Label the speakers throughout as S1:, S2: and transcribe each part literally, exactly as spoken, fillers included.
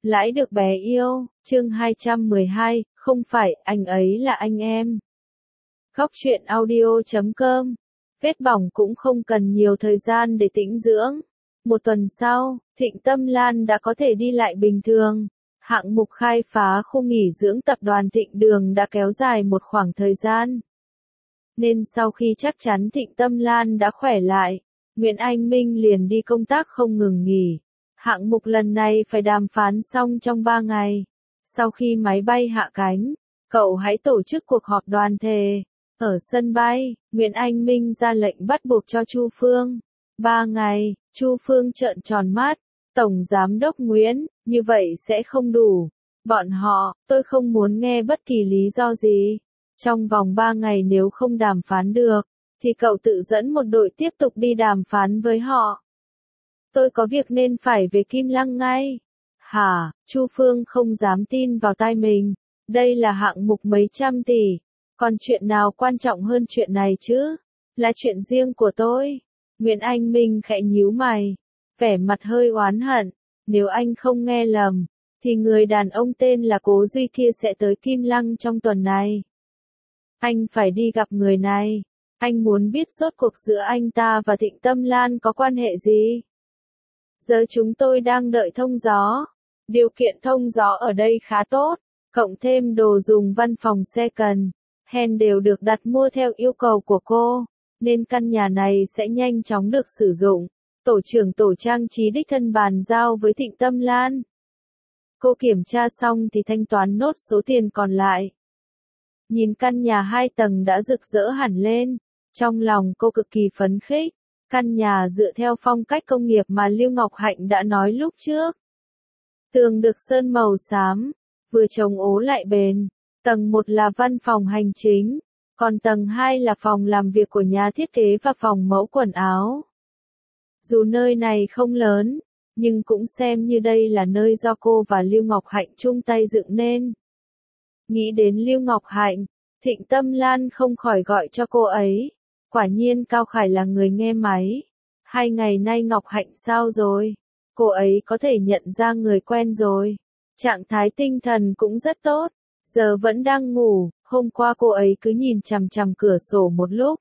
S1: Lãi được bé yêu, chương hai trăm mười hai, không phải, anh ấy là anh em. Góc truyện audio chấm com. Vết bỏng cũng không cần nhiều thời gian để tĩnh dưỡng. Một tuần sau, Thịnh Tâm Lan đã có thể đi lại bình thường. Hạng mục khai phá khu nghỉ dưỡng tập đoàn Thịnh Đường đã kéo dài một khoảng thời gian. Nên sau khi chắc chắn Thịnh Tâm Lan đã khỏe lại, Nguyễn Anh Minh liền đi công tác không ngừng nghỉ. Hạng mục lần này phải đàm phán xong trong ba ngày. Sau khi máy bay hạ cánh, cậu hãy tổ chức cuộc họp đoàn thể. Ở sân bay, Nguyễn Anh Minh ra lệnh bắt buộc cho Chu Phương. Ba ngày, Chu Phương trợn tròn mắt. Tổng Giám đốc Nguyễn, như vậy sẽ không đủ. Bọn họ, tôi không muốn nghe bất kỳ lý do gì. Trong vòng ba ngày nếu không đàm phán được, thì cậu tự dẫn một đội tiếp tục đi đàm phán với họ. Tôi có việc nên phải về Kim Lăng ngay. Hả, Chu Phương không dám tin vào tai mình. Đây là hạng mục mấy trăm tỷ. Còn chuyện nào quan trọng hơn chuyện này chứ? Là chuyện riêng của tôi. Nguyễn Anh Minh khẽ nhíu mày. Vẻ mặt hơi oán hận. Nếu anh không nghe lầm, thì người đàn ông tên là Cố Duy kia sẽ tới Kim Lăng trong tuần này. Anh phải đi gặp người này. Anh muốn biết rốt cuộc giữa anh ta và Thịnh Tâm Lan có quan hệ gì? Giờ chúng tôi đang đợi thông gió. Điều kiện thông gió ở đây khá tốt, cộng thêm đồ dùng văn phòng second hand đều được đặt mua theo yêu cầu của cô, nên căn nhà này sẽ nhanh chóng được sử dụng. Tổ trưởng tổ trang trí đích thân bàn giao với Thịnh Tâm Lan. Cô kiểm tra xong thì thanh toán nốt số tiền còn lại. Nhìn căn nhà hai tầng đã rực rỡ hẳn lên, trong lòng cô cực kỳ phấn khích. Căn nhà dựa theo phong cách công nghiệp mà Lưu Ngọc Hạnh đã nói lúc trước. Tường được sơn màu xám, vừa chống ố lại bền. Tầng một là văn phòng hành chính, còn tầng hai là phòng làm việc của nhà thiết kế và phòng mẫu quần áo. Dù nơi này không lớn, nhưng cũng xem như đây là nơi do cô và Lưu Ngọc Hạnh chung tay dựng nên. Nghĩ đến Lưu Ngọc Hạnh, Thịnh Tâm Lan không khỏi gọi cho cô ấy. Quả nhiên Cao Khải là người nghe máy. Hai ngày nay Ngọc Hạnh sao rồi? Cô ấy có thể nhận ra người quen rồi. Trạng thái tinh thần cũng rất tốt. Giờ vẫn đang ngủ, hôm qua cô ấy cứ nhìn chằm chằm cửa sổ một lúc.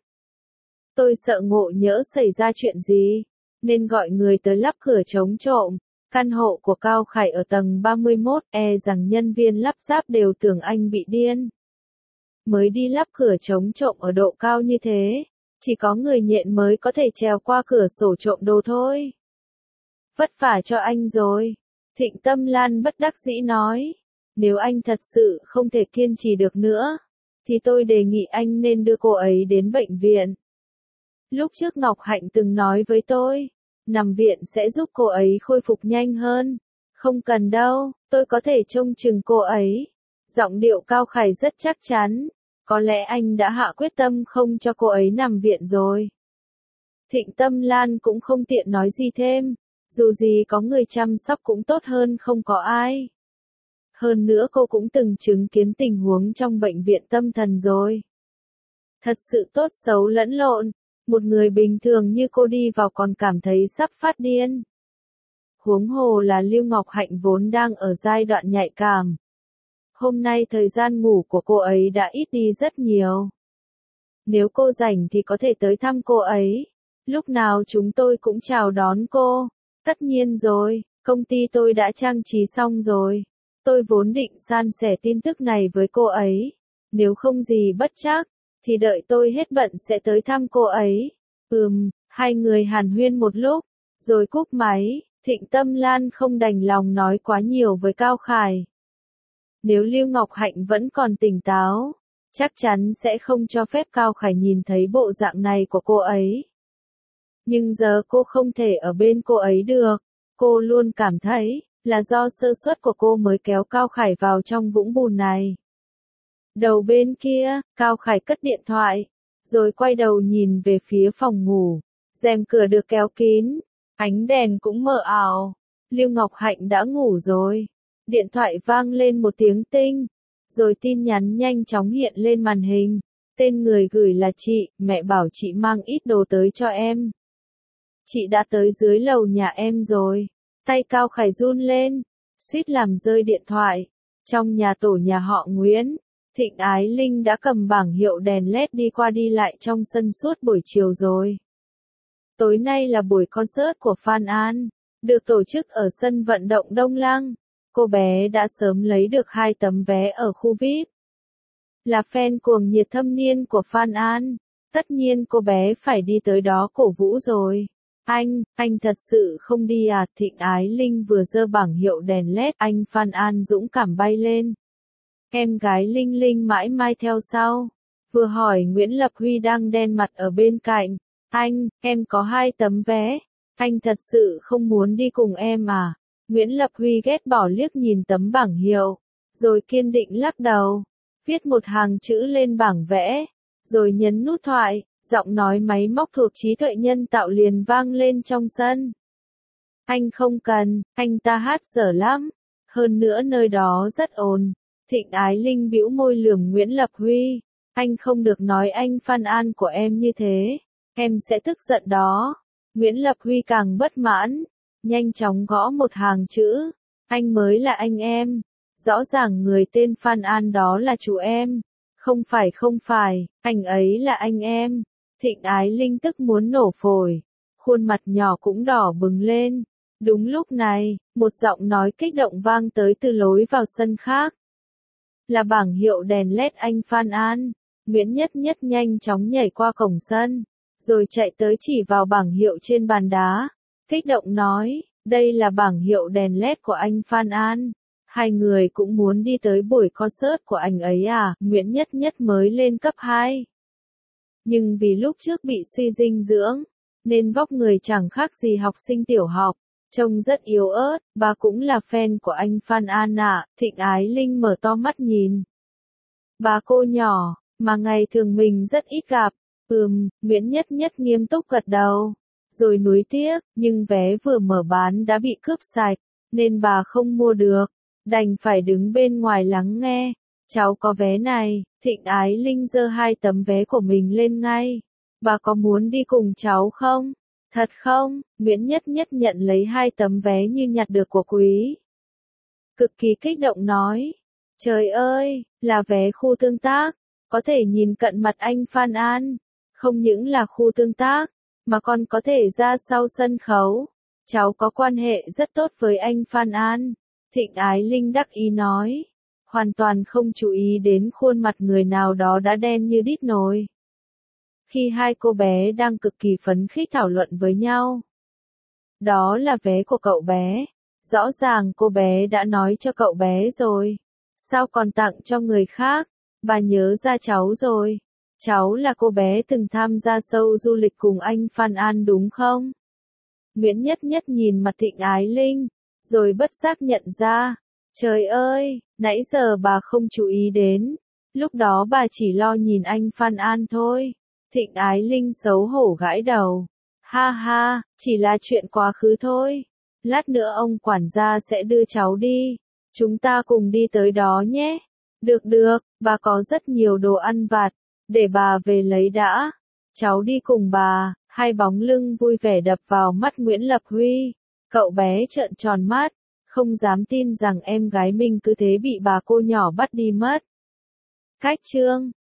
S1: Tôi sợ ngộ nhỡ xảy ra chuyện gì, nên gọi người tới lắp cửa chống trộm. Căn hộ của Cao Khải ở tầng ba mươi mốt, e rằng nhân viên lắp ráp đều tưởng anh bị điên. Mới đi lắp cửa chống trộm ở độ cao như thế, chỉ có người nhện mới có thể trèo qua cửa sổ trộm đồ thôi. Vất vả cho anh rồi. Thịnh Tâm Lan bất đắc dĩ nói. Nếu anh thật sự không thể kiên trì được nữa, thì tôi đề nghị anh nên đưa cô ấy đến bệnh viện. Lúc trước Ngọc Hạnh từng nói với tôi, nằm viện sẽ giúp cô ấy khôi phục nhanh hơn. Không cần đâu, tôi có thể trông chừng cô ấy. Giọng điệu Cao Khải rất chắc chắn. Có lẽ anh đã hạ quyết tâm không cho cô ấy nằm viện rồi. Thịnh Tâm Lan cũng không tiện nói gì thêm. Dù gì có người chăm sóc cũng tốt hơn không có ai. Hơn nữa cô cũng từng chứng kiến tình huống trong bệnh viện tâm thần rồi. Thật sự tốt xấu lẫn lộn. Một người bình thường như cô đi vào còn cảm thấy sắp phát điên. Huống hồ là Lưu Ngọc Hạnh vốn đang ở giai đoạn nhạy cảm. Hôm nay thời gian ngủ của cô ấy đã ít đi rất nhiều. Nếu cô rảnh thì có thể tới thăm cô ấy. Lúc nào chúng tôi cũng chào đón cô. Tất nhiên rồi, công ty tôi đã trang trí xong rồi. Tôi vốn định san sẻ tin tức này với cô ấy. Nếu không gì bất trắc, thì đợi tôi hết bận sẽ tới thăm cô ấy. Ừm, hai người hàn huyên một lúc, rồi cúp máy. Thịnh Tâm Lan không đành lòng nói quá nhiều với Cao Khải. Nếu Lưu Ngọc Hạnh vẫn còn tỉnh táo, chắc chắn sẽ không cho phép Cao Khải nhìn thấy bộ dạng này của cô ấy. Nhưng giờ cô không thể ở bên cô ấy được. Cô luôn cảm thấy là do sơ suất của cô mới kéo Cao Khải vào trong vũng bùn này. Đầu bên kia, Cao Khải cất điện thoại, rồi quay đầu nhìn về phía phòng ngủ. Rèm cửa được kéo kín, ánh đèn cũng mờ ảo. Lưu Ngọc Hạnh đã ngủ rồi. Điện thoại vang lên một tiếng tinh, rồi tin nhắn nhanh chóng hiện lên màn hình. Tên người gửi là chị, mẹ bảo chị mang ít đồ tới cho em. Chị đã tới dưới lầu nhà em rồi. Tay Cao Khải run lên. suýt làm rơi điện thoại. Trong nhà tổ nhà họ Nguyễn, Thịnh Ái Linh đã cầm bảng hiệu đèn led đi qua đi lại trong sân suốt buổi chiều rồi. Tối nay là buổi concert của Phan An, được tổ chức ở sân vận động Đông Lăng. Cô bé đã sớm lấy được hai tấm vé ở khu vi ai pi. Là fan cuồng nhiệt thâm niên của Phan An, tất nhiên cô bé phải đi tới đó cổ vũ rồi. Anh, anh thật sự không đi à? Thịnh Ái Linh vừa giơ bảng hiệu đèn led, anh Phan An dũng cảm bay lên. Em gái Linh Linh mãi mai theo sau, vừa hỏi Nguyễn Lập Huy đang đen mặt ở bên cạnh. Anh, em có hai tấm vé, anh thật sự không muốn đi cùng em à? Nguyễn Lập Huy ghét bỏ liếc nhìn tấm bảng hiệu, rồi kiên định lắc đầu, viết một hàng chữ lên bảng vẽ, rồi nhấn nút thoại, giọng nói máy móc thuộc trí tuệ nhân tạo liền vang lên trong sân. Anh không cần, anh ta hát dở lắm, hơn nữa nơi đó rất ồn. Thịnh Ái Linh bĩu môi lườm Nguyễn Lập Huy, anh không được nói anh Phan An của em như thế, em sẽ tức giận đó. Nguyễn Lập Huy càng bất mãn, nhanh chóng gõ một hàng chữ, anh mới là anh em, rõ ràng người tên Phan An đó là chủ em, không phải không phải, anh ấy là anh em. Thịnh Ái Linh tức muốn nổ phổi, khuôn mặt nhỏ cũng đỏ bừng lên. Đúng lúc này, một giọng nói kích động vang tới từ lối vào sân khác. Là bảng hiệu đèn led anh Phan An. Nguyễn Nhất Nhất nhanh chóng nhảy qua cổng sân, rồi chạy tới chỉ vào bảng hiệu trên bàn đá, kích động nói, đây là bảng hiệu đèn led của anh Phan An. Hai người cũng muốn đi tới buổi concert của anh ấy à? Nguyễn Nhất Nhất mới lên cấp hai. Nhưng vì lúc trước bị suy dinh dưỡng, nên vóc người chẳng khác gì học sinh tiểu học, trông rất yếu ớt. Bà cũng là fan của anh Phan An ạ. Thịnh Ái Linh mở to mắt nhìn. Bà cô nhỏ, mà ngày thường mình rất ít gặp. Ừm, Nguyễn Nhất Nhất nghiêm túc gật đầu, rồi nuối tiếc, nhưng vé vừa mở bán đã bị cướp sạch, nên bà không mua được, đành phải đứng bên ngoài lắng nghe. Cháu có vé này. Thịnh Ái Linh giơ hai tấm vé của mình lên ngay. Bà có muốn đi cùng cháu không? Thật không? Nguyễn Nhất Nhất nhận lấy hai tấm vé như nhặt được của quý. Cực kỳ kích động nói. Trời ơi, là vé khu tương tác, có thể nhìn cận mặt anh Phan An. Không những là khu tương tác, mà còn có thể ra sau sân khấu. Cháu có quan hệ rất tốt với anh Phan An. Thịnh Ái Linh đắc ý nói, hoàn toàn không chú ý đến khuôn mặt người nào đó đã đen như đít nồi. Khi hai cô bé đang cực kỳ phấn khích thảo luận với nhau. Đó là vé của cậu bé. Rõ ràng cô bé đã nói cho cậu bé rồi. Sao còn tặng cho người khác? Bà nhớ ra cháu rồi. Cháu là cô bé từng tham gia show du lịch cùng anh Phan An đúng không? Nguyễn Nhất Nhất nhìn mặt Thịnh Ái Linh, rồi bất giác nhận ra. Trời ơi, nãy giờ bà không chú ý đến. Lúc đó bà chỉ lo nhìn anh Phan An thôi. Thịnh Ái Linh xấu hổ gãi đầu. Ha ha, chỉ là chuyện quá khứ thôi. Lát nữa ông quản gia sẽ đưa cháu đi. Chúng ta cùng đi tới đó nhé. Được được, bà có rất nhiều đồ ăn vặt. Để bà về lấy đã. Cháu đi cùng bà. Hai bóng lưng vui vẻ đập vào mắt Nguyễn Lập Huy. Cậu bé trợn tròn mắt, không dám tin rằng em gái mình cứ thế bị bà cô nhỏ bắt đi mất. Cách chương